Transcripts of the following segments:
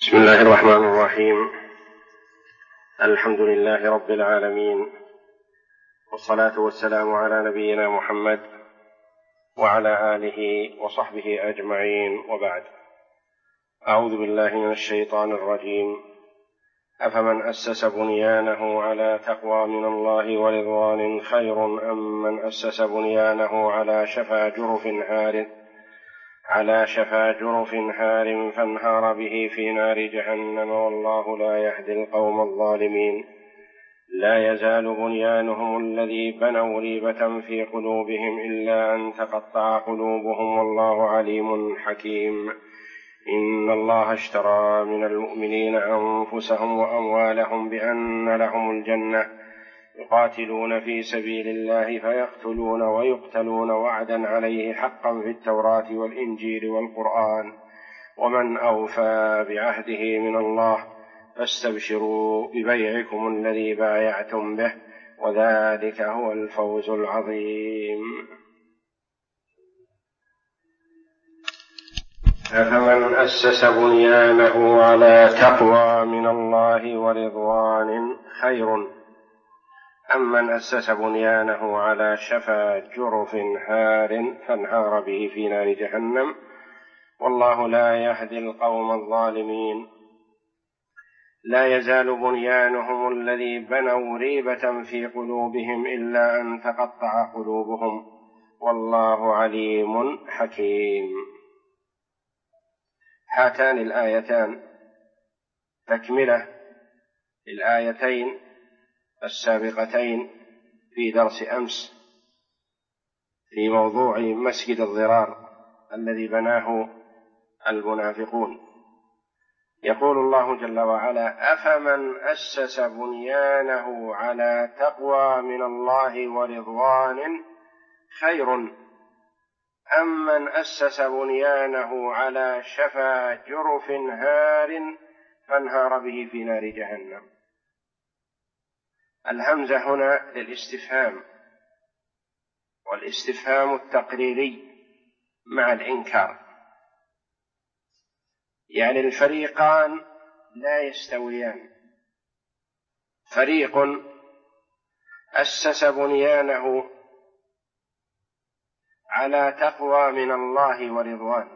بسم الله الرحمن الرحيم. الحمد لله رب العالمين، والصلاة والسلام على نبينا محمد وعلى آله وصحبه أجمعين، وبعد. أعوذ بالله من الشيطان الرجيم. أفمن أسس بنيانه على تقوى من الله ورضوان خير أم من أسس بنيانه على شفا جرف هار فانهار به في نار جهنم، والله لا يهدي القوم الظالمين. لا يزال بنيانهم الذي بنوا ريبة في قلوبهم إلا أن تقطع قلوبهم، والله عليم حكيم. إن الله اشترى من المؤمنين أنفسهم وأموالهم بأن لهم الجنة، يقاتلون في سبيل الله فيقتلون ويقتلون، وعدا عليه حقا في التوراة والإنجيل والقرآن، ومن أوفى بعهده من الله، فاستبشروا ببيعكم الذي بايعتم به، وذلك هو الفوز العظيم. أفمن أسس بنيانه على تقوى من الله ورضوان خير أم من أسس بنيانه على شفا جرف هار فانهار به في نار جهنم، والله لا يهدي القوم الظالمين. لا يزال بنيانهم الذي بنوا ريبة في قلوبهم إلا أن تقطع قلوبهم، والله عليم حكيم. هاتان الآيتان تكملة الآيتين السابقتين في درس أمس في موضوع مسجد الضرار الذي بناه المنافقون. يقول الله جل وعلا: أفمن أسس بنيانه على تقوى من الله ورضوان خير أم من أسس بنيانه على شفا جرف هار فانهار به في نار جهنم. الهمزة هنا للاستفهام، والاستفهام التقريري مع الإنكار، يعني الفريقان لا يستويان. فريق أسس بنيانه على تقوى من الله ورضوان،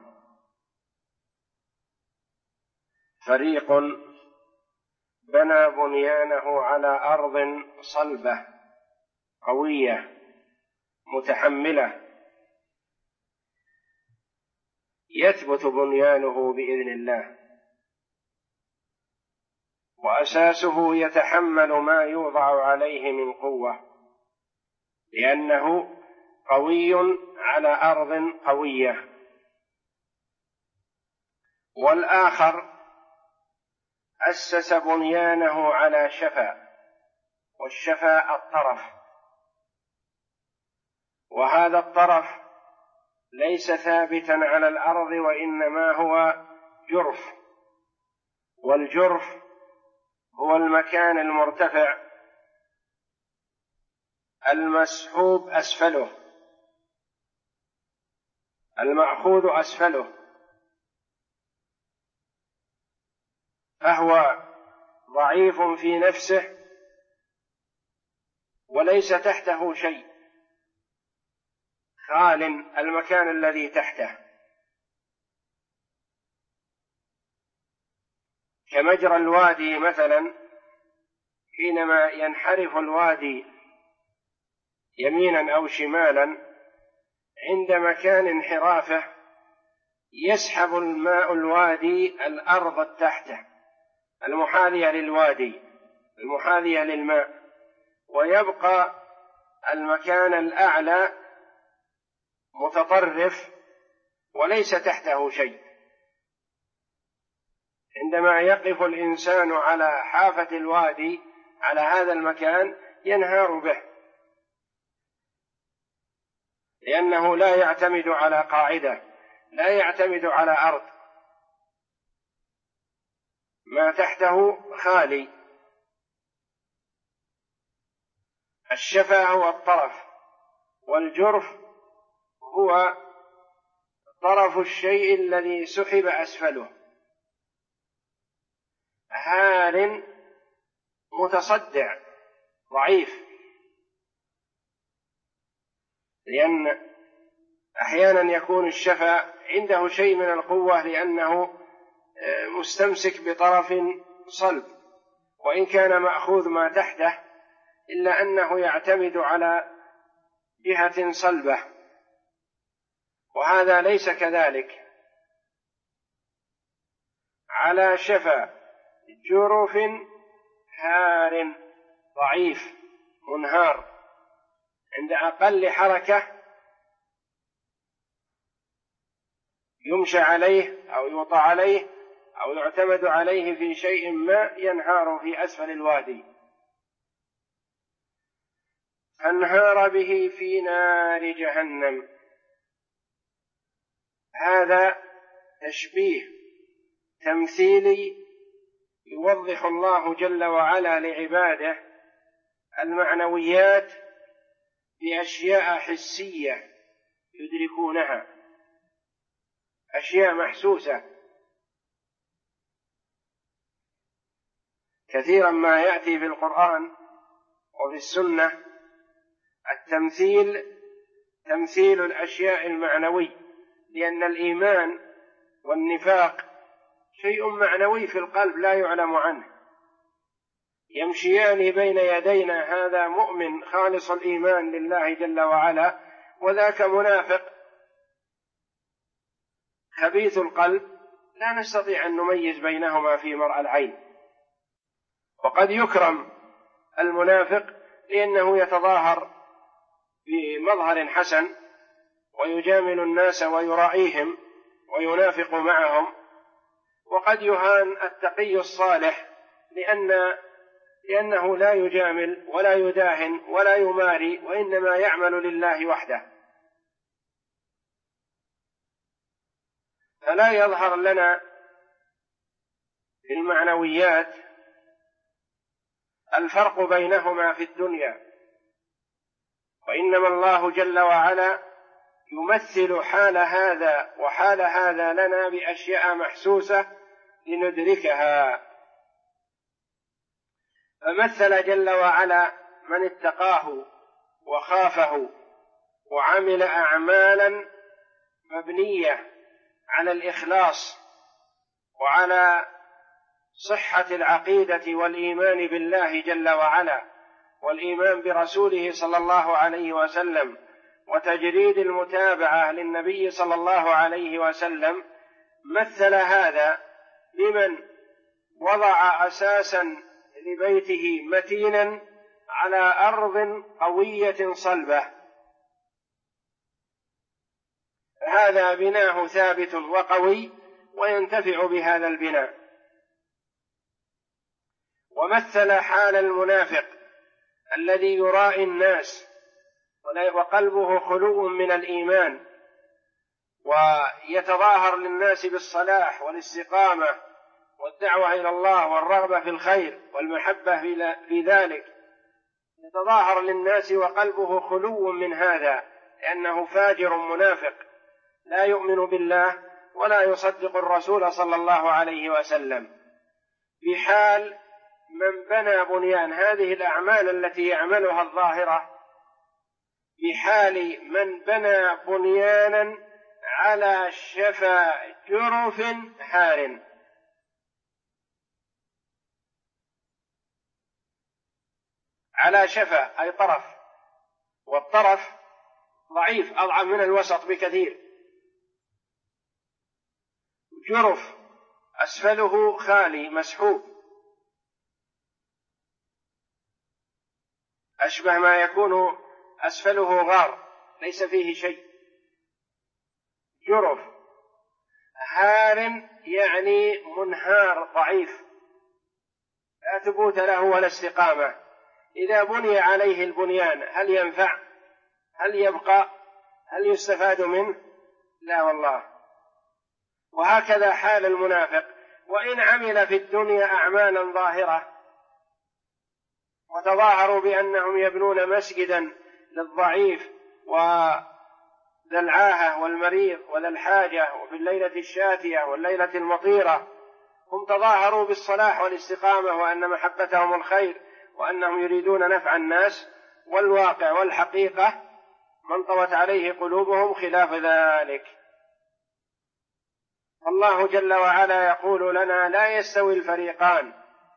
فريق بنى بنيانه على أرض صلبة قوية متحملة، يثبت بنيانه بإذن الله، وأساسه يتحمل ما يوضع عليه من قوة، لأنه قوي على أرض قوية. والآخر أسس بنيانه على شفا، والشفا الطرف، وهذا الطرف ليس ثابتا على الأرض، وإنما هو جرف، والجرف هو المكان المرتفع المسحوب أسفله، المأخوذ أسفله، فهو ضعيف في نفسه وليس تحته شيء، خال المكان الذي تحته، كمجرى الوادي مثلا، حينما ينحرف الوادي يمينا أو شمالا، عند مكان انحرافه يسحب الماء الوادي الأرض تحته المحاذية للوادي، المحاذية للماء، ويبقى المكان الأعلى متطرف وليس تحته شيء. عندما يقف الإنسان على حافة الوادي على هذا المكان ينهار به، لأنه لا يعتمد على قاعدة، لا يعتمد على أرض، ما تحته خالي. الشفا هو الطرف، والجرف هو طرف الشيء الذي سحب أسفله. هار متصدع ضعيف، لأن أحيانا يكون الشفا عنده شيء من القوة لأنه مستمسك بطرف صلب، وإن كان مأخوذ ما تحته إلا أنه يعتمد على جهة صلبة، وهذا ليس كذلك. على شفا جرف هار ضعيف منهار، عند أقل حركة يمشى عليه أو يوطى عليه أو يعتمد عليه في شيء ما ينهار في أسفل الوادي. فانهار به في نار جهنم. هذا تشبيه تمثيلي يوضح الله جل وعلا لعباده المعنويات بأشياء حسية يدركونها، أشياء محسوسة. كثيرا ما يأتي في القرآن وفي السنة التمثيل تمثيل الأشياء المعنوي، لأن الإيمان والنفاق شيء معنوي في القلب لا يعلم عنه، يمشيان بين يدينا، هذا مؤمن خالص الإيمان لله جل وعلا، وذاك منافق خبيث القلب، لا نستطيع أن نميز بينهما في مرأى العين. وقد يكرم المنافق لأنه يتظاهر بمظهر حسن ويجامل الناس ويرائيهم وينافق معهم، وقد يهان التقي الصالح لأنه لا يجامل ولا يداهن ولا يماري، وإنما يعمل لله وحده. فلا يظهر لنا في المعنويات الفرق بينهما في الدنيا، وإنما الله جل وعلا يمثل حال هذا وحال هذا لنا بأشياء محسوسة لندركها. فمثل جل وعلا من اتقاه وخافه وعمل أعمالا مبنية على الإخلاص وعلى صحة العقيدة والإيمان بالله جل وعلا والإيمان برسوله صلى الله عليه وسلم وتجريد المتابعة للنبي صلى الله عليه وسلم. مثل هذا بمن وضع أساسا لبيته متينا على أرض قوية صلبة، هذا بناه ثابت وقوي وينتفع بهذا البناء. ومثل حال المنافق الذي يرائي الناس وقلبه خلو من الإيمان ويتظاهر للناس بالصلاح والاستقامة والدعوة إلى الله والرغبة في الخير والمحبة في ذلك، يتظاهر للناس وقلبه خلو من هذا، لأنه فاجر منافق لا يؤمن بالله ولا يصدق الرسول صلى الله عليه وسلم. بحال من بنى بنيان، هذه الأعمال التي يعملها الظاهرة، بحال من بنى بنيانا على شفا جرف هار. على شفا أي طرف، والطرف ضعيف أضعف من الوسط بكثير. جرف أسفله خالي مسحوب، أشبه ما يكون أسفله غار ليس فيه شيء. جرف هار يعني منهار ضعيف لا ثبوت له ولا استقامة. إذا بني عليه البنيان هل ينفع؟ هل يبقى؟ هل يستفاد منه؟ لا والله. وهكذا حال المنافق، وإن عمل في الدنيا أعمالا ظاهرة وتظاهروا بأنهم يبنون مسجدا للضعيف وذا العاهة والمريض وذا الحاجة وفي الليلة الشاتية والليلة المطيرة هم تظاهروا بالصلاح والاستقامة وأن محبتهم الخير وأنهم يريدون نفع الناس، والواقع والحقيقة من طوت عليه قلوبهم خلاف ذلك. الله جل وعلا يقول لنا: لا يستوي الفريقان،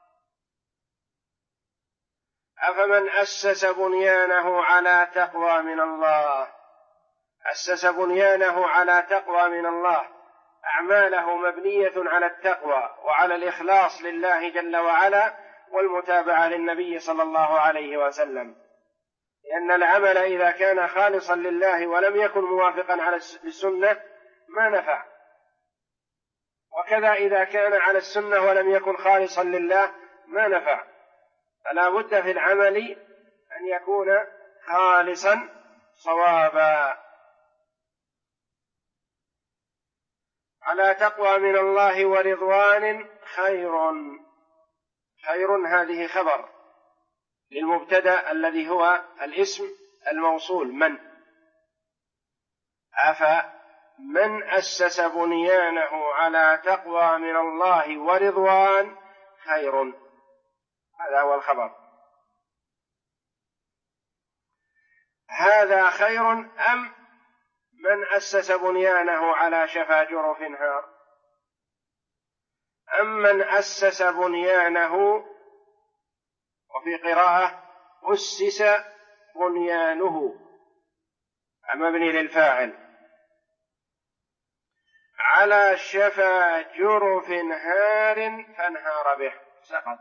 أفمن أسس بنيانه على تقوى من الله، أسس بنيانه على تقوى من الله، أعماله مبنية على التقوى وعلى الإخلاص لله جل وعلا والمتابعة للنبي صلى الله عليه وسلم، لأن العمل إذا كان خالصا لله ولم يكن موافقا على السنة ما نفع، وكذا إذا كان على السنة ولم يكن خالصا لله ما نفع. فلا بد في العمل أن يكون خالصا صوابا على تقوى من الله ورضوان خير. خير هذه خبر للمبتدأ الذي هو الاسم الموصول من. أفمن أسس بنيانه على تقوى من الله ورضوان خير، هذا هو الخبر. هذا خير أم من أسس بنيانه على شفا جرف هار؟ أم من أسس بنيانه، وفي قراءة أسس بنيانه مبني للفاعل، على شفا جرف هار فانهار به سقط،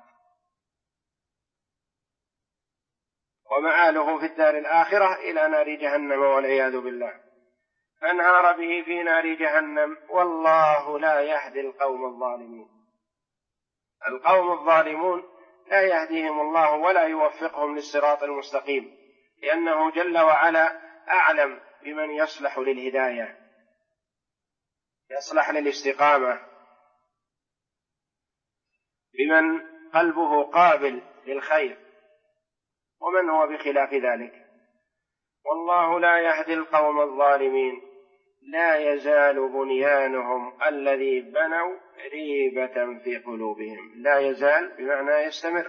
ومآله في الدار الآخرة إلى نار جهنم والعياذ بالله، فانهار به في نار جهنم، والله لا يهدي القوم الظالمين. القوم الظالمون لا يهديهم الله ولا يوفقهم للصراط المستقيم، لأنه جل وعلا أعلم بمن يصلح للهداية، يصلح للاستقامة، بمن قلبه قابل للخير، ومن هو بخلاف ذلك. والله لا يهدي القوم الظالمين. لا يزال بنيانهم الذي بنوا ريبة في قلوبهم. لا يزال بمعنى يستمر،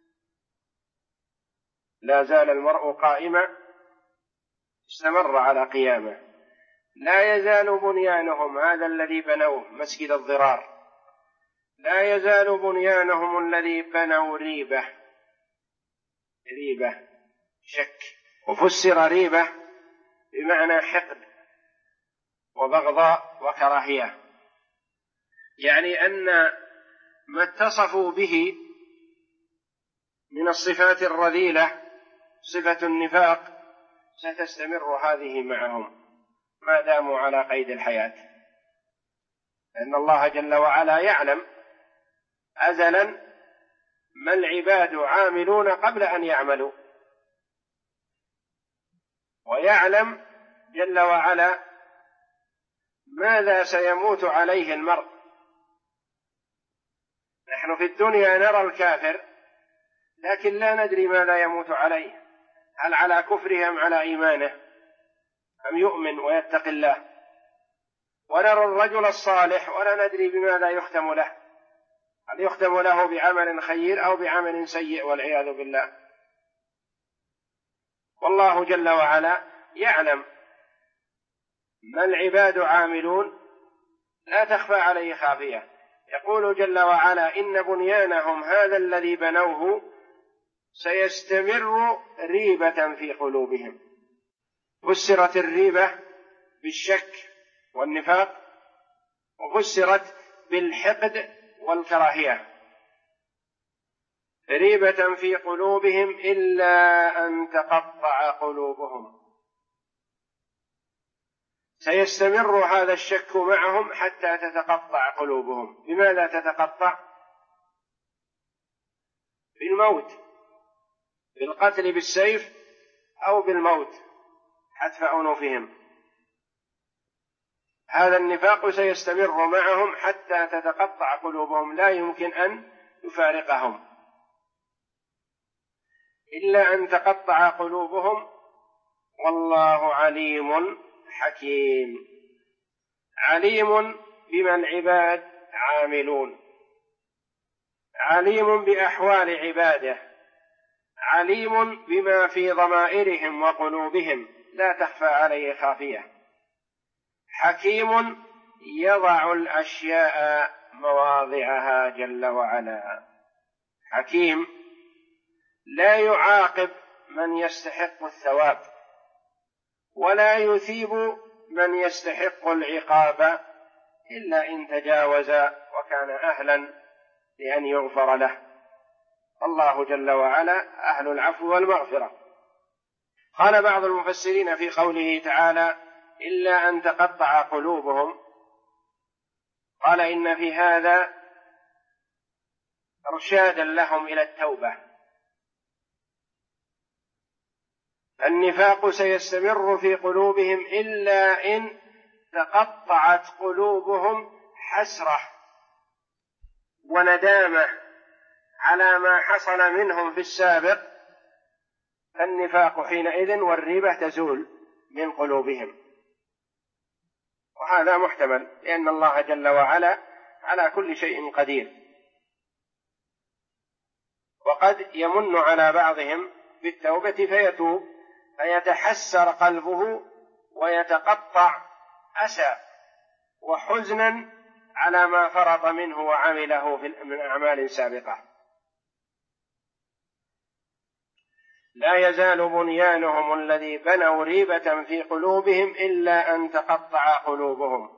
لا زال المرء قائما استمر على قيامه. لا يزال بنيانهم، هذا الذي بنوه مسجد الضرار، لا يزال بنيانهم الذي بنوا ريبة. ريبة شك، وفسر ريبة بمعنى حقد وبغضاء وكراهية، يعني أن ما اتصفوا به من الصفات الرذيلة صفة النفاق ستستمر هذه معهم ما داموا على قيد الحياة، لأن الله جل وعلا يعلم أزلا ما العباد عاملون قبل أن يعملوا، ويعلم جل وعلا ماذا سيموت عليه المرء. نحن في الدنيا نرى الكافر لكن لا ندري ماذا يموت عليه، هل على كفره أم على إيمانه، أم يؤمن ويتقي الله. ونرى الرجل الصالح ولا ندري بماذا يختم له، هل يختم له بعمل خير أو بعمل سيء والعياذ بالله. والله جل وعلا يعلم ما العباد عاملون، لا تخفى عليه خافية. يقول جل وعلا: إن بنيانهم هذا الذي بنوه سيستمر ريبة في قلوبهم. فسرت الريبة بالشك والنفاق، وفسرت بالحقد والكراهية. ريبة في قلوبهم إلا أن تقطع قلوبهم. سيستمر هذا الشك معهم حتى تتقطع قلوبهم. بماذا تتقطع؟ بالموت، بالقتل بالسيف، أو بالموت حتف أنوفهم. هذا النفاق سيستمر معهم حتى تتقطع قلوبهم، لا يمكن أن يفارقهم إلا أن تقطع قلوبهم. والله عليم حكيم، عليم بما العباد عاملون، عليم بأحوال عباده، عليم بما في ضمائرهم وقلوبهم، لا تخفى عليه خافية، حكيم يضع الأشياء مواضعها جل وعلا، حكيم لا يعاقب من يستحق الثواب ولا يثيب من يستحق العقاب إلا إن تجاوز وكان أهلا لأن يغفر له. الله جل وعلا أهل العفو والمغفرة. قال بعض المفسرين في قوله تعالى إلا أن تقطع قلوبهم، قال إن في هذا إرشادا لهم إلى التوبة، النفاق سيستمر في قلوبهم إلا إن تقطعت قلوبهم حسرة وندامة على ما حصل منهم في السابق، النفاق حينئذ والريبة تزول من قلوبهم، وهذا محتمل لأن الله جل وعلا على كل شيء قدير. وقد يمن على بعضهم بالتوبة فيتوب فيتحسر قلبه ويتقطع أسى وحزنا على ما فرط منه وعمله من أعمال سابقة. لا يزال بنيانهم الذي بنوا ريبة في قلوبهم إلا أن تقطع قلوبهم.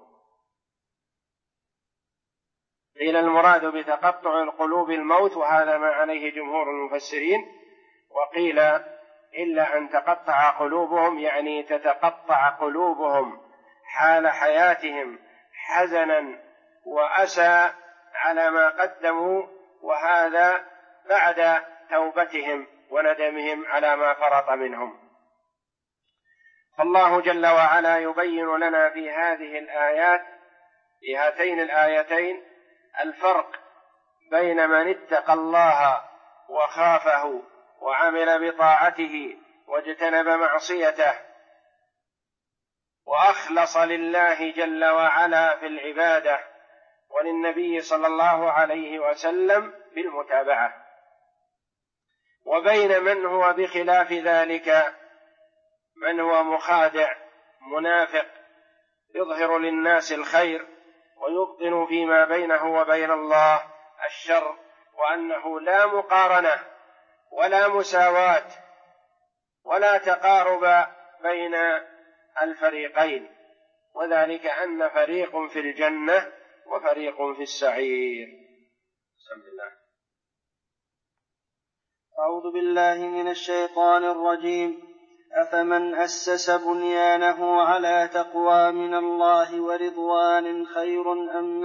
قيل المراد بتقطع القلوب الموت، وهذا ما عليه جمهور المفسرين، وقيل إلا أن تقطع قلوبهم يعني تتقطع قلوبهم حال حياتهم حزنا وأسى على ما قدموا، وهذا بعد توبتهم وندمهم على ما فرط منهم. فالله جل وعلا يبين لنا في هذه الآيات، في هاتين الآيتين، الفرق بين من اتقى الله وخافه وعمل بطاعته واجتنب معصيته وأخلص لله جل وعلا في العبادة وللنبي صلى الله عليه وسلم بالمتابعة، وبين من هو بخلاف ذلك، من هو مخادع منافق يظهر للناس الخير ويبطن فيما بينه وبين الله الشر، وأنه لا مقارنة ولا مساواة ولا تقارب بين الفريقين، وذلك أن فريق في الجنة وفريق في السعير. بسم الله. أعوذ بالله من الشيطان الرجيم. أفمن أسس بنيانه على تقوى من الله ورضوان خير أم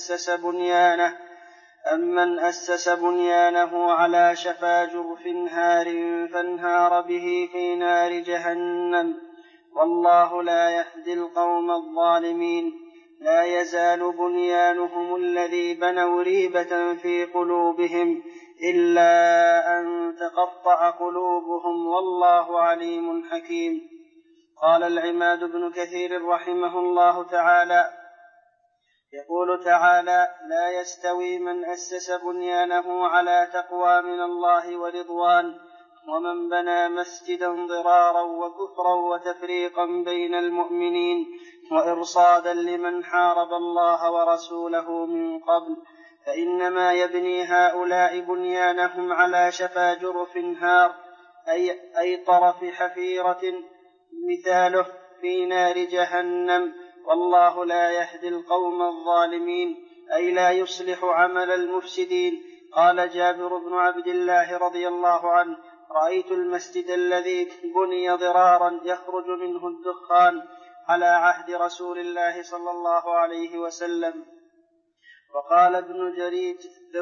من أسس بنيانه على شفا جرف هار فانهار به في نار جهنم والله لا يهدي القوم الظالمين. لا يزال بنيانهم الذي بنوا ريبة في قلوبهم إلا أن تقطع قلوبهم والله عليم حكيم. قال العماد بن كثير رحمه الله تعالى: يقول تعالى: لا يستوي من أسس بنيانه على تقوى من الله ورضوان ومن بنى مسجدا ضرارا وكفرا وتفريقا بين المؤمنين وإرصادا لمن حارب الله ورسوله من قبل، فإنما يبني هؤلاء بنيانهم على شفا جرف هار أي طرف حفيرة مثاله في نار جهنم والله لا يهدي القوم الظالمين، أي لا يصلح عمل المفسدين. قال جابر بن عبد الله رضي الله عنه: رأيت المسجد الذي بني ضرارا يخرج منه الدخان على عهد رسول الله صلى الله عليه وسلم. وقال ابن جريج: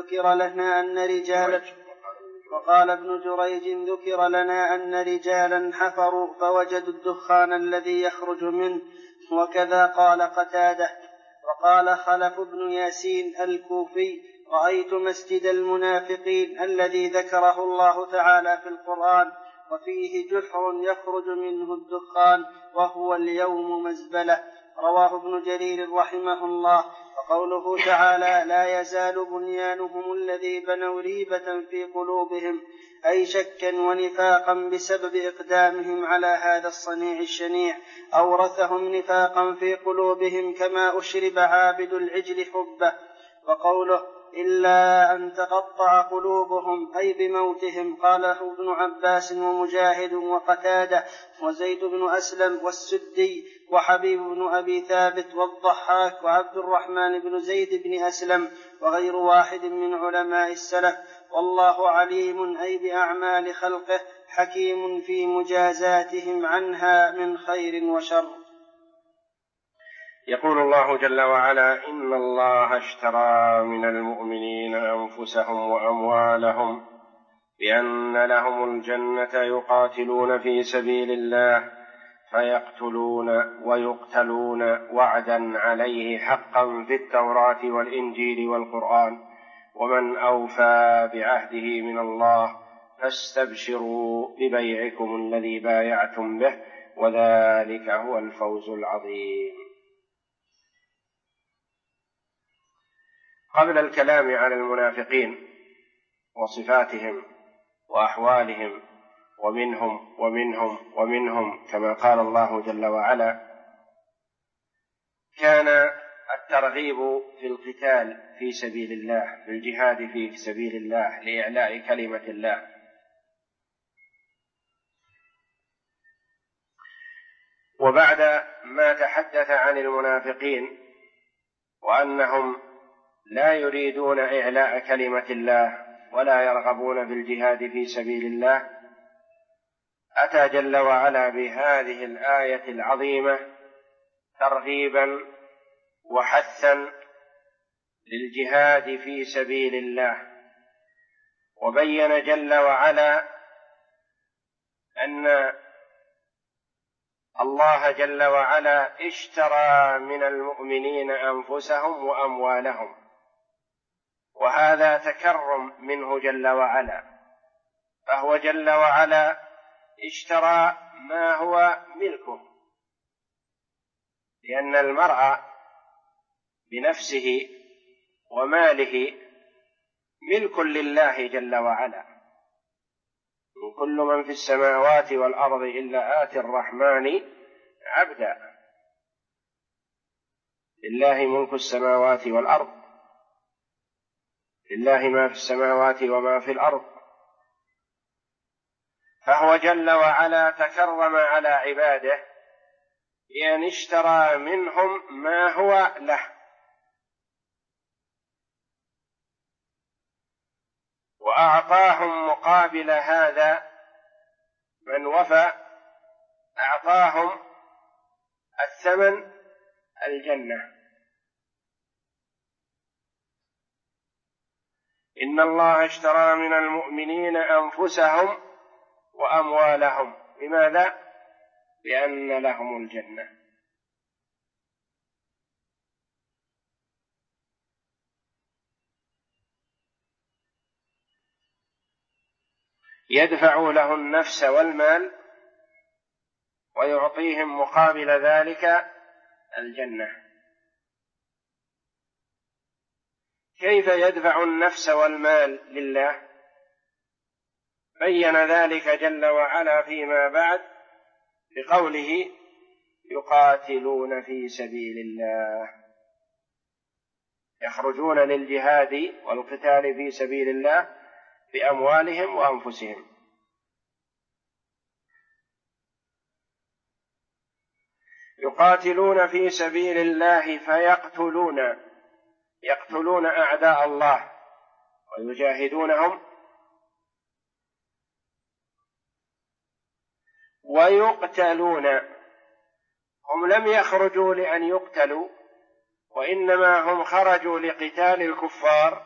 وقال ابن جريج: ذكر لنا أن رجالا حفروا فوجدوا الدخان الذي يخرج منه، وكذا قال قتادة. وقال خلف بن ياسين الكوفي: رأيت مسجد المنافقين الذي ذكره الله تعالى في القرآن وفيه جحر يخرج منه الدخان وهو اليوم مزبلة. رواه ابن جرير رحمه الله. وقوله تعالى لا يزال بنيانهم الذي بنوا ريبة في قلوبهم أي شكا ونفاقا بسبب إقدامهم على هذا الصنيع الشنيع أورثهم نفاقا في قلوبهم كما أشرب عابد العجل حبه. وقوله إلا أن تقطع قلوبهم أي بموتهم قاله ابن عباس ومجاهد وقتادة وزيد بن أسلم والسدي وحبيب بن أبي ثابت والضحاك وعبد الرحمن بن زيد بن أسلم وغير واحد من علماء السلف. والله عليم أي بأعمال خلقه حكيم في مجازاتهم عنها من خير وشر. يقول الله جل وعلا إن الله اشترى من المؤمنين أنفسهم وأموالهم بأن لهم الجنة يقاتلون في سبيل الله فيقتلون ويقتلون وعدا عليه حقا في التوراة والإنجيل والقرآن ومن أوفى بعهده من الله فاستبشروا ببيعكم الذي بايعتم به وذلك هو الفوز العظيم. قبل الكلام على المنافقين وصفاتهم وأحوالهم ومنهم كما قال الله جل وعلا كان الترغيب في القتال في سبيل الله في الجهاد في سبيل الله لإعلاء كلمة الله. وبعد ما تحدث عن المنافقين وأنهم لا يريدون إعلاء كلمة الله ولا يرغبون في الجهاد في سبيل الله أتى جل وعلا بهذه الآية العظيمة ترغيبا وحثا للجهاد في سبيل الله. وبين جل وعلا أن الله جل وعلا اشترى من المؤمنين أنفسهم وأموالهم، وهذا تكرم منه جل وعلا، فهو جل وعلا اشترى ما هو ملكه، لأن المرء بنفسه وماله ملك لله جل وعلا. كل من في السماوات والأرض إلا آتي الرحمن عبدا، لله ملك السماوات والأرض، لله ما في السماوات وما في الأرض. فهو جل وعلا تكرم على عباده بأن اشترى منهم ما هو له، وأعطاهم مقابل هذا من وفى، أعطاهم الثمن الجنة. إن الله اشترى من المؤمنين أنفسهم وأموالهم، لماذا؟ بأن لهم الجنة. يدفع له النفس والمال ويعطيهم مقابل ذلك الجنة. كيف يدفع النفس والمال لله؟ بين ذلك جل وعلا فيما بعد بقوله يقاتلون في سبيل الله، يخرجون للجهاد والقتال في سبيل الله بأموالهم وأنفسهم. يقاتلون في سبيل الله يقتلون أعداء الله ويجاهدونهم ويقتلون. هم لم يخرجوا لأن يقتلوا، وإنما هم خرجوا لقتال الكفار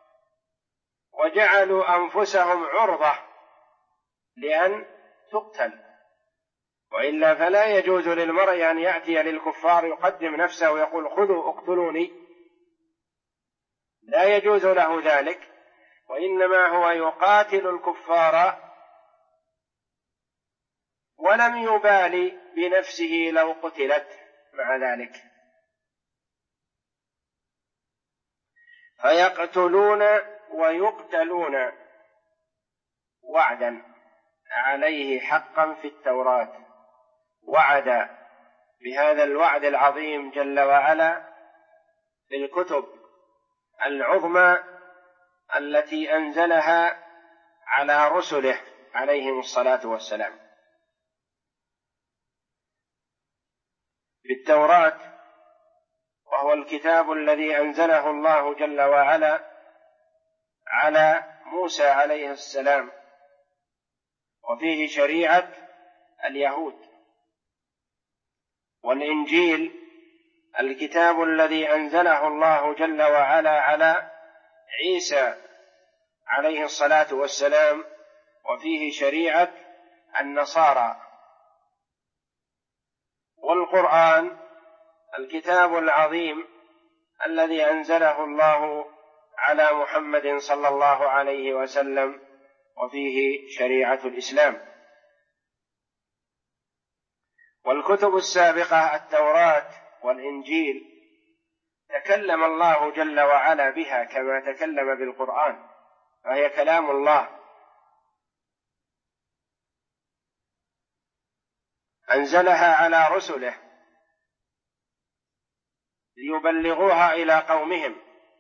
وجعلوا أنفسهم عرضة لأن تقتل، وإلا فلا يجوز للمرء أن يأتي للكفار يقدم نفسه ويقول خذوا اقتلوني، لا يجوز له ذلك، وإنما هو يقاتل الكفار ولم يبالي بنفسه لو قتلت، مع ذلك. فيقتلون ويقتلون وعدا عليه حقا في التوراة، وعد بهذا الوعد العظيم جل وعلا بالكتب العظمى التي أنزلها على رسله عليهم الصلاة والسلام. بالتوراة، وهو الكتاب الذي أنزله الله جل وعلا على موسى عليه السلام، وفيه شريعة اليهود. والإنجيل الكتاب الذي أنزله الله جل وعلا على عيسى عليه الصلاة والسلام، وفيه شريعة النصارى. والقرآن الكتاب العظيم الذي أنزله الله على محمد صلى الله عليه وسلم، وفيه شريعة الإسلام. والكتب السابقة التوراة والإنجيل تكلم الله جل وعلا بها كما تكلم بالقرآن، فهي كلام الله أنزلها على رسله ليبلغوها إلى قومهم.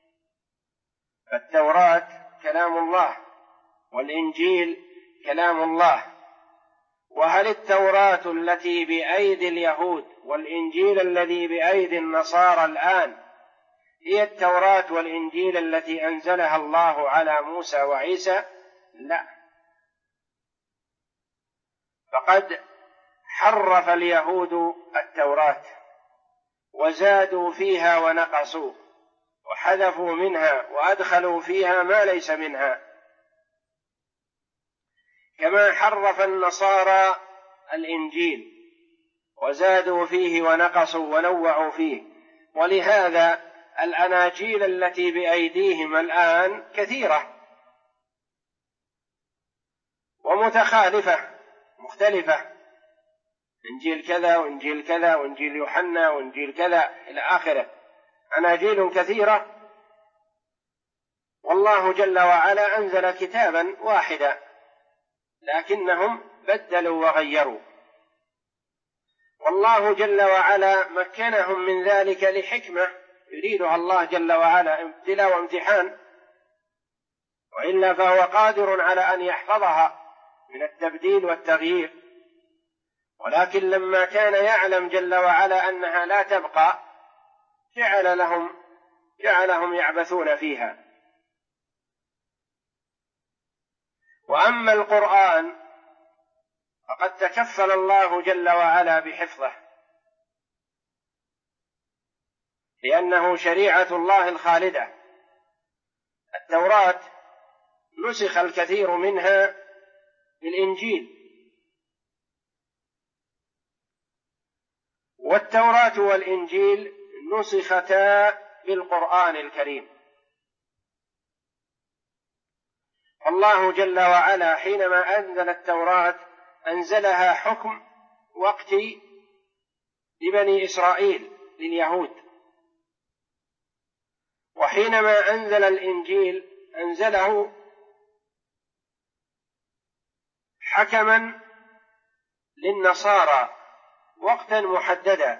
فالتوراة كلام الله والإنجيل كلام الله. وهل التوراة التي بأيدي اليهود والإنجيل الذي بأيدي النصارى الآن هي التوراة والإنجيل التي أنزلها الله على موسى وعيسى؟ لا، فقد حرف اليهود التوراة وزادوا فيها ونقصوا وحذفوا منها وأدخلوا فيها ما ليس منها، كما حرف النصارى الإنجيل وزادوا فيه ونقصوا ونوعوا فيه. ولهذا الأناجيل التي بأيديهم الآن كثيرة ومتخالفة مختلفة، إنجيل كذا وإنجيل كذا وإنجيل يوحنا وإنجيل كذا إلى آخره، أناجيل كثيرة. والله جل وعلا أنزل كتابا واحدا لكنهم بدلوا وغيروا، والله جل وعلا مكنهم من ذلك لحكمة يريدها الله جل وعلا، ابتلاء وامتحان، وإلا فهو قادر على أن يحفظها من التبديل والتغيير. ولكن لما كان يعلم جل وعلا أنها لا تبقى جعلهم يعبثون فيها. وأما القرآن فقد تكفل الله جل وعلا بحفظه، لأنه شريعة الله الخالدة. التوراة نسخ الكثير منها بالإنجيل، والتوراة والإنجيل نسختا بالقرآن الكريم. الله جل وعلا حينما أنزل التوراة أنزلها حكم وقت لبني إسرائيل لليهود، وحينما أنزل الإنجيل أنزله حكما للنصارى وقتا محددا.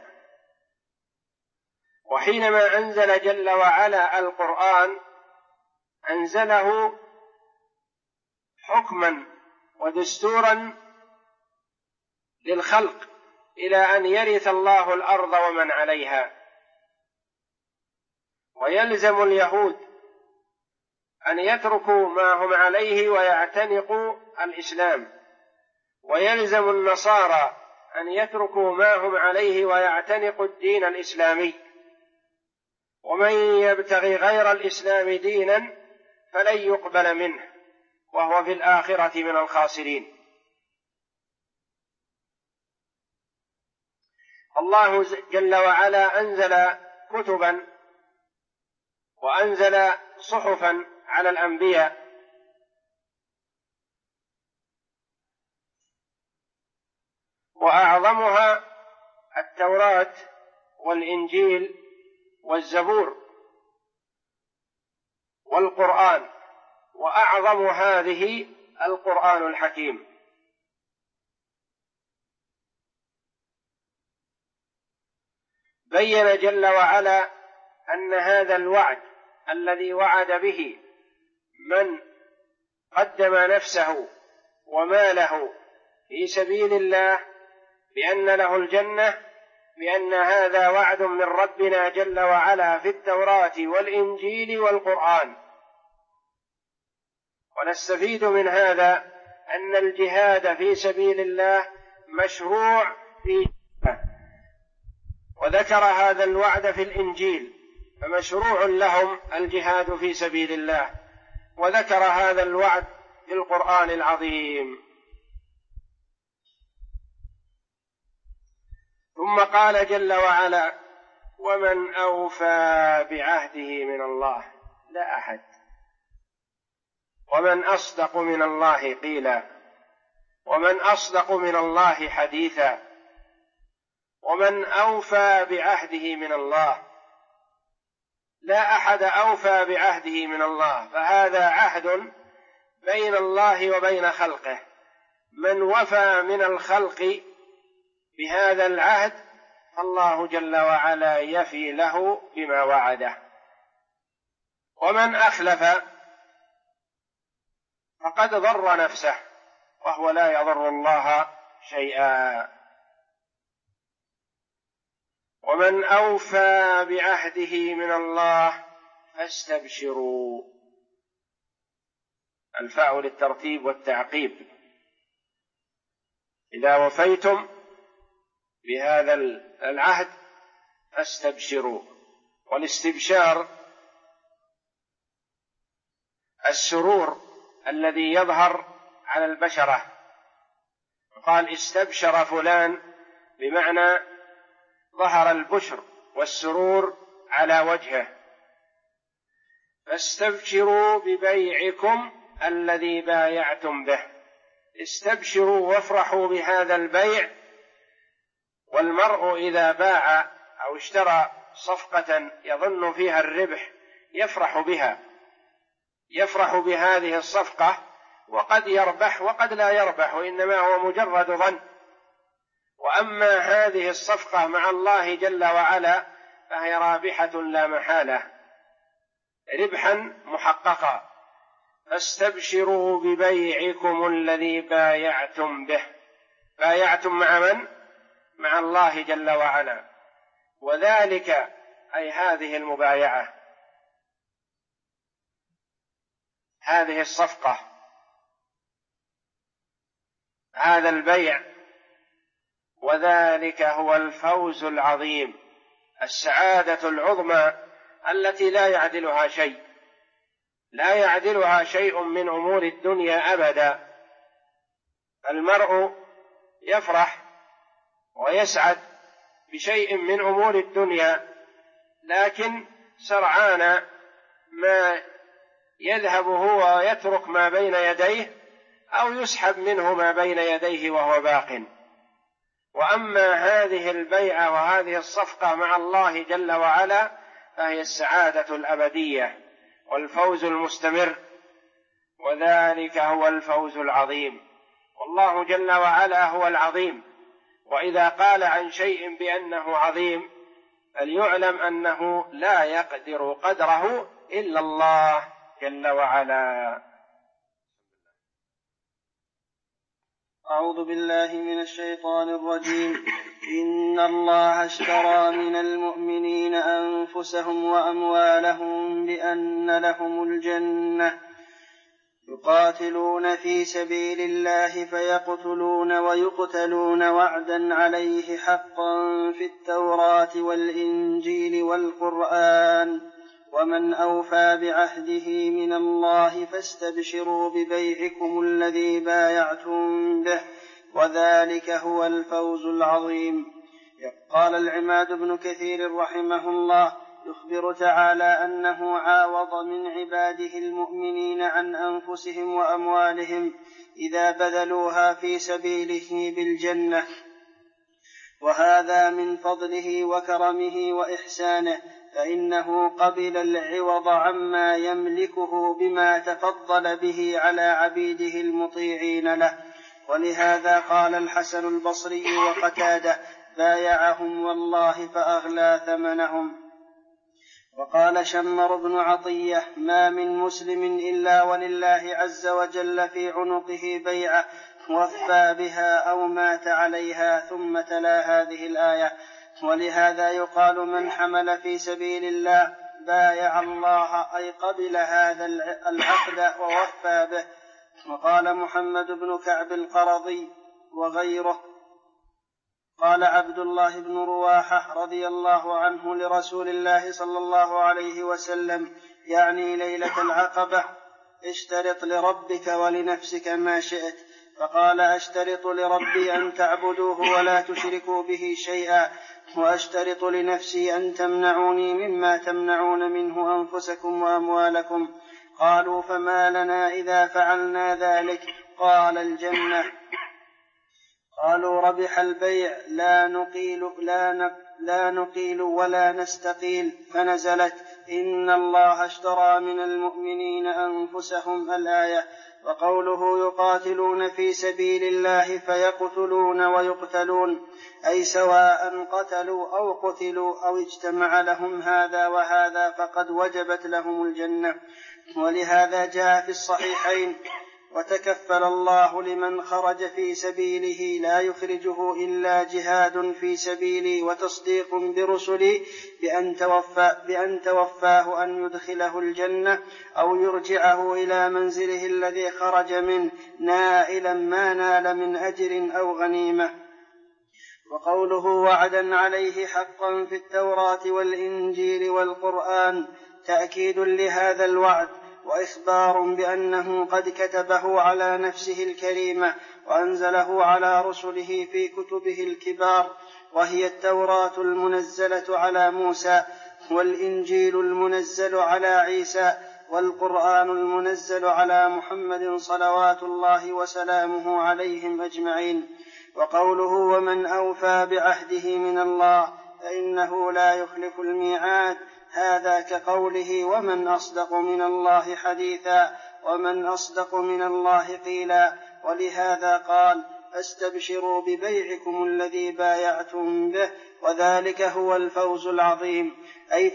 وحينما أنزل جل وعلا القرآن أنزله حكما ودستورا للخلق إلى أن يرث الله الأرض ومن عليها. ويلزم اليهود أن يتركوا ما هم عليه ويعتنقوا الإسلام، ويلزم النصارى أن يتركوا ما هم عليه ويعتنقوا الدين الإسلامي. ومن يبتغي غير الإسلام دينا فلن يقبل منه وهو في الآخرة من الخاسرين. الله جل وعلا أنزل كتبا وأنزل صحفا على الأنبياء، وأعظمها التوراة والإنجيل والزبور والقرآن، وأعظم هذه القرآن الحكيم. بين جل وعلا أن هذا الوعد الذي وعد به من قدم نفسه وماله في سبيل الله بأن له الجنة، بأن هذا وعد من ربنا جل وعلا في التوراة والإنجيل والقرآن. ونستفيد من هذا أن الجهاد في سبيل الله مشروع في جنة، وذكر هذا الوعد في الإنجيل، فمشروع لهم الجهاد في سبيل الله، وذكر هذا الوعد في القرآن العظيم. ثم قال جل وعلا: ومن أوفى بعهده من الله. لا أحد. ومن أصدق من الله قيلا، ومن أصدق من الله حديثا، ومن أوفى بعهده من الله. لا أحد أوفى بعهده من الله، فهذا عهد بين الله وبين خلقه. من وفى من الخلق بهذا العهد فالله جل وعلا يفي له بما وعده. ومن أخلف فقد ضر نفسه، وهو لا يضر الله شيئا. ومن أوفى بعهده من الله فاستبشروا. الفاء للترتيب والتعقيب. إذا وفيتم بهذا العهد فاستبشروا. والاستبشار السرور الذي يظهر على البشرة. قال استبشر فلان بمعنى ظهر البشر والسرور على وجهه. فاستبشروا ببيعكم الذي بايعتم به. استبشروا وافرحوا بهذا البيع. والمرء إذا باع أو اشترى صفقة يظن فيها الربح يفرح بها، يفرح بهذه الصفقة، وقد يربح وقد لا يربح، وإنما هو مجرد ظن. وأما هذه الصفقة مع الله جل وعلا فهي رابحة لا محالة، ربحا محققا. فاستبشروا ببيعكم الذي بايعتم به. بايعتم مع من؟ مع الله جل وعلا. وذلك أي هذه المبايعة، هذه الصفقة، هذا البيع، وذلك هو الفوز العظيم، السعادة العظمى التي لا يعدلها شيء، لا يعدلها شيء من أمور الدنيا أبدا. المرء يفرح ويسعد بشيء من أمور الدنيا، لكن سرعان ما يذهب هو ويترك ما بين يديه، أو يسحب منه ما بين يديه وهو باق. وأما هذه البيعة وهذه الصفقة مع الله جل وعلا فهي السعادة الأبدية والفوز المستمر، وذلك هو الفوز العظيم. والله جل وعلا هو العظيم، وإذا قال عن شيء بأنه عظيم فليعلم أنه لا يقدر قدره إلا الله جل وعلا. أعوذ بالله من الشيطان الرجيم. إن الله اشترى من المؤمنين أنفسهم وأموالهم بأن لهم الجنة يقاتلون في سبيل الله فيقتلون ويقتلون وعدا عليه حقا في التوراة والإنجيل والقرآن. ومن أوفى بعهده من الله فاستبشروا ببيعكم الذي بايعتم به، وذلك هو الفوز العظيم. قال العماد بن كثير رحمه الله: يخبر تعالى أنه عاوض من عباده المؤمنين عن أنفسهم وأموالهم إذا بذلوها في سبيله بالجنة، وهذا من فضله وكرمه وإحسانه، فإنه قبل العوض عما يملكه بما تفضل به على عبيده المطيعين له. ولهذا قال الحسن البصري وقتاده: بايعهم والله فأغلى ثمنهم. وقال شمر بن عطية: ما من مسلم إلا ولله عز وجل في عنقه بيعة وفى بها أو مات عليها. ثم تلا هذه الآية: ولهذا يقال من حمل في سبيل الله بايع الله، أي قبل هذا العقد ووفى به. وقال محمد بن كعب القرظي وغيره: قال عبد الله بن رواحة رضي الله عنه لرسول الله صلى الله عليه وسلم، يعني ليلة العقبة: اشترط لربك ولنفسك ما شئت. فقال: أشترط لربي أن تعبدوه ولا تشركوا به شيئا، وأشترط لنفسي أن تمنعوني مما تمنعون منه أنفسكم وأموالكم. قالوا: فما لنا إذا فعلنا ذلك؟ قال: الجنة. قالوا: ربح البيع، لا نقيل ولا نستقيل. فنزلت: إن الله اشترى من المؤمنين أنفسهم، الآية. وقوله: يقاتلون في سبيل الله فيقتلون ويقتلون، أي سواء قتلوا أو قتلوا أو اجتمع لهم هذا وهذا فقد وجبت لهم الجنة. ولهذا جاء في الصحيحين: وتكفل الله لمن خرج في سبيله لا يخرجه إلا جهاد في سبيلي وتصديق برسلي بأن توفاه أن يدخله الجنة أو يرجعه إلى منزله الذي خرج منه نائلا ما نال من أجر أو غنيمة. وقوله: وعدا عليه حقا في التوراة والإنجيل والقرآن، تأكيد لهذا الوعد وإخبار بأنه قد كتبه على نفسه الكريمة وأنزله على رسله في كتبه الكبار، وهي التوراة المنزلة على موسى، والإنجيل المنزل على عيسى، والقرآن المنزل على محمد صلوات الله وسلامه عليهم أجمعين. وقوله: ومن أوفى بعهده من الله فإنه لا يخلف الميعاد، هذا كقوله: ومن أصدق من الله حديثا، ومن أصدق من الله قيلا. ولهذا قال: فاستبشروا ببيعكم الذي بايعتم به، وذلك هو الفوز العظيم. أي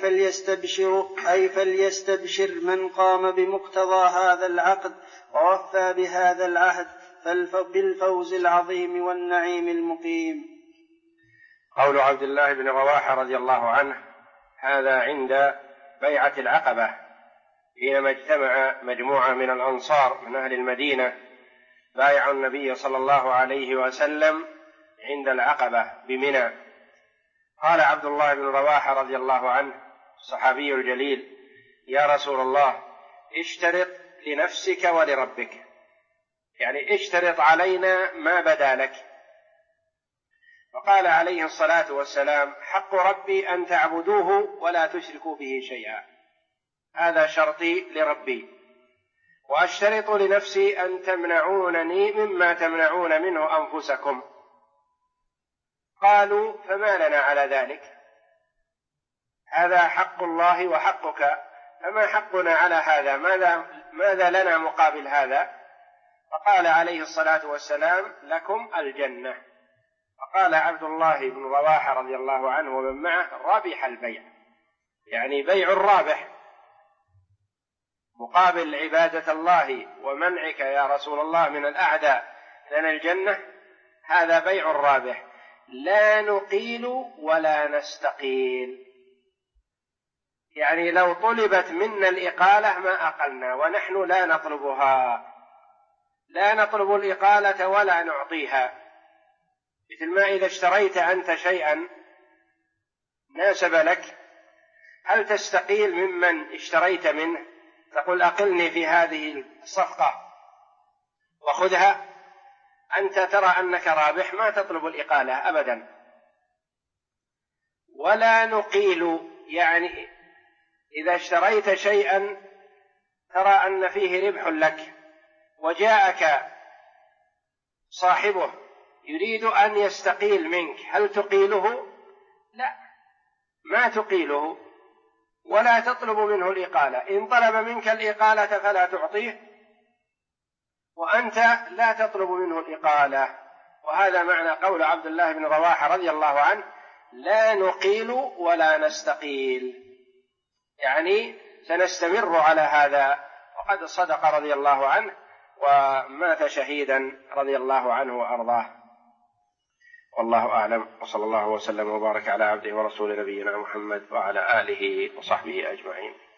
فليستبشر من قام بمقتضى هذا العقد ووفى بهذا العهد بالفوز العظيم والنعيم المقيم. قول عبد الله بن رواحة رضي الله عنه هذا عند بيعة العقبة، حينما اجتمع مجموعة من الأنصار من أهل المدينة بايعوا النبي صلى الله عليه وسلم عند العقبة بمنى. قال عبد الله بن رواحة رضي الله عنه الصحابي الجليل: يا رسول الله، اشترط لنفسك ولربك، يعني اشترط علينا ما بدا لك. فقال عليه الصلاة والسلام: حق ربي أن تعبدوه ولا تشركوا به شيئا، هذا شرطي لربي، وأشترط لنفسي أن تمنعونني مما تمنعون منه أنفسكم. قالوا: فما لنا على ذلك؟ هذا حق الله وحقك، فما حقنا على هذا؟ ماذا لنا مقابل هذا؟ فقال عليه الصلاة والسلام: لكم الجنة. فقال عبد الله بن رواحة رضي الله عنه ومن معه: ربح البيع، يعني بيع الرابح مقابل عبادة الله ومنعك يا رسول الله من الأعداء لنا الجنة، هذا بيع الرابح. لا نقيل ولا نستقيل، يعني لو طلبت منا الإقالة ما أقلنا، ونحن لا نطلبها، لا نطلب الإقالة ولا نعطيها. مثل ما إذا اشتريت أنت شيئا ناسب لك، هل تستقيل ممن اشتريت منه تقول: أقلني في هذه الصفقة وخذها؟ أنت ترى أنك رابح، ما تطلب الإقالة أبدا. ولا نقيل، يعني إذا اشتريت شيئا ترى أن فيه ربح لك وجاءك صاحبه يريد أن يستقيل منك، هل تقيله؟ لا، ما تقيله ولا تطلب منه الإقالة. إن طلب منك الإقالة فلا تعطيه، وأنت لا تطلب منه الإقالة. وهذا معنى قول عبد الله بن رواحة رضي الله عنه: لا نقيل ولا نستقيل، يعني سنستمر على هذا. وقد صدق رضي الله عنه ومات شهيدا رضي الله عنه وأرضاه. والله أعلم، وصلى الله وسلم وبارك على عبده ورسول نبينا محمد وعلى آله وصحبه أجمعين.